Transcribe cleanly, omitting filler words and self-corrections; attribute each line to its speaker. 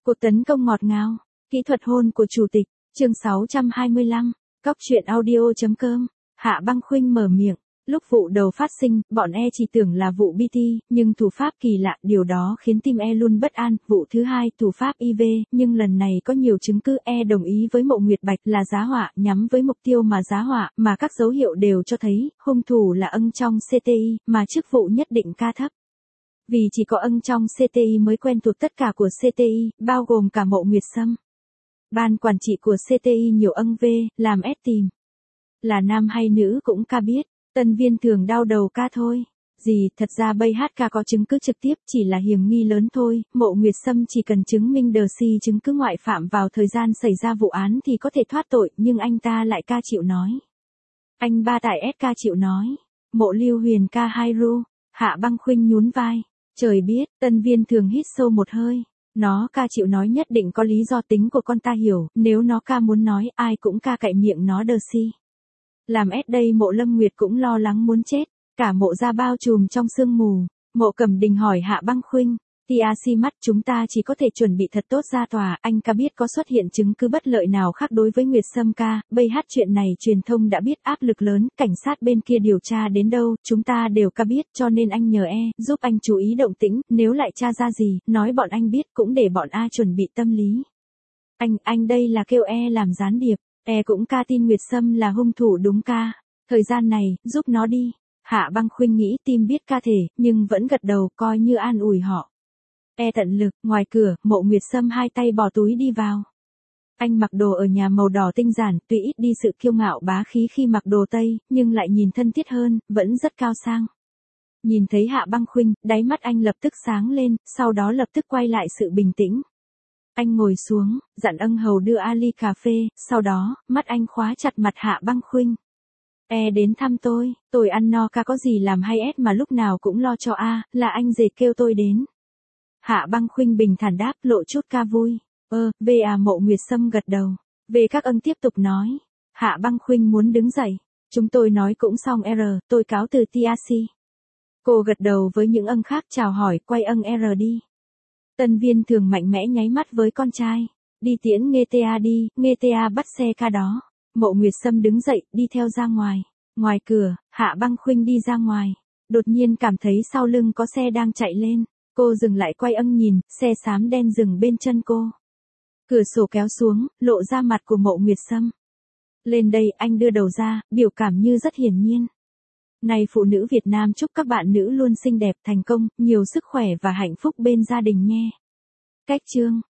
Speaker 1: Cuộc tấn công ngọt ngào, kỹ thuật hôn của chủ tịch, chương 625, Cóc truyện audio.com, Hạ Băng Khuynh mở miệng. Lúc vụ đầu phát sinh, bọn chỉ tưởng là vụ BT, nhưng thủ pháp kỳ lạ, điều đó khiến tim luôn bất an. Vụ thứ hai, thủ pháp IV, nhưng lần này có nhiều chứng cứ. Đồng ý với Mộ Nguyệt Bạch là giá họa, nhắm với mục tiêu mà giá họa, mà các dấu hiệu đều cho thấy, hung thủ là ân trong CTI, mà chức vụ nhất định ca thấp. Vì chỉ có ân trong CTI mới quen thuộc tất cả của CTI, bao gồm cả Mộ Nguyệt Sâm. Ban quản trị của CTI nhiều ân V, làm S tìm. Là nam hay nữ cũng ca biết. Tân Viên thường đau đầu ca thôi. Thật ra bây HK có chứng cứ trực tiếp, chỉ là hiểm nghi lớn thôi. Mộ Nguyệt Sâm chỉ cần chứng minh chứng cứ ngoại phạm vào thời gian xảy ra vụ án thì có thể thoát tội, nhưng anh ta lại ca chịu nói. Anh ba tại SK chịu nói. Mộ Lưu Huyền ca hai ru. Hạ Băng Khuynh nhún vai. Trời biết, Tân Viên thường hít sâu một hơi. Nó ca chịu nói nhất định có lý do, tính của con ta hiểu, nếu nó ca muốn nói, ai cũng ca cậy miệng nó Làm đây Mộ Lâm Nguyệt cũng lo lắng muốn chết, cả Mộ gia bao trùm trong sương mù. Mộ Cẩm Đình hỏi Hạ Băng Khuynh, TRC mắt chúng ta chỉ có thể chuẩn bị thật tốt ra tòa, anh ca biết có xuất hiện chứng cứ bất lợi nào khác đối với Nguyệt Sâm ca, bây chuyện này truyền thông đã biết, áp lực lớn, cảnh sát bên kia điều tra đến đâu, chúng ta đều ca biết, cho nên anh nhờ giúp anh chú ý động tĩnh, nếu lại tra ra gì, nói bọn anh biết, cũng để bọn A chuẩn bị tâm lý. Anh đây là kêu làm gián điệp. Cũng ca tin Nguyệt Sâm là hung thủ đúng ca. Thời gian này, giúp nó đi. Hạ Băng Khuynh nghĩ tim biết ca thể, nhưng vẫn gật đầu coi như an ủi họ. Tận lực, ngoài cửa, Mộ Nguyệt Sâm hai tay bỏ túi đi vào. Anh mặc đồ ở nhà màu đỏ tinh giản, tuy ít đi sự kiêu ngạo bá khí khi mặc đồ Tây, nhưng lại nhìn thân thiết hơn, vẫn rất cao sang. Nhìn thấy Hạ Băng Khuynh, đáy mắt anh lập tức sáng lên, sau đó lập tức quay lại sự bình tĩnh. Anh ngồi xuống, dặn ân hầu đưa Ali cà phê, sau đó, mắt anh khóa chặt mặt Hạ Băng Khuynh. Đến thăm tôi ăn no ca có gì làm hay mà lúc nào cũng lo cho là anh dệt kêu tôi đến. Hạ Băng Khuynh bình thản đáp, lộ chút ca vui. Mộ Nguyệt Sâm gật đầu. Về các ân tiếp tục nói. Hạ Băng Khuynh muốn đứng dậy. Chúng tôi nói cũng xong tôi cáo từ TRC. Cô gật đầu với những ân khác chào hỏi, quay ân đi. Tân Viên thường mạnh mẽ nháy mắt với con trai. Đi tiễn Nghe TA đi, Nghe TA bắt xe ca đó. Mộ Nguyệt Sâm đứng dậy, đi theo ra ngoài. Ngoài cửa, Hạ Băng Khuynh đi ra ngoài. Đột nhiên cảm thấy sau lưng có xe đang chạy lên. Cô dừng lại quay nhìn, xe xám đen dừng bên chân cô. Cửa sổ kéo xuống, lộ ra mặt của Mộ Nguyệt Sâm. Lên đây, anh đưa đầu ra, biểu cảm như rất hiển nhiên. Này phụ nữ Việt Nam chúc các bạn nữ luôn xinh đẹp, thành công, nhiều sức khỏe và hạnh phúc bên gia đình nhé. Cách chương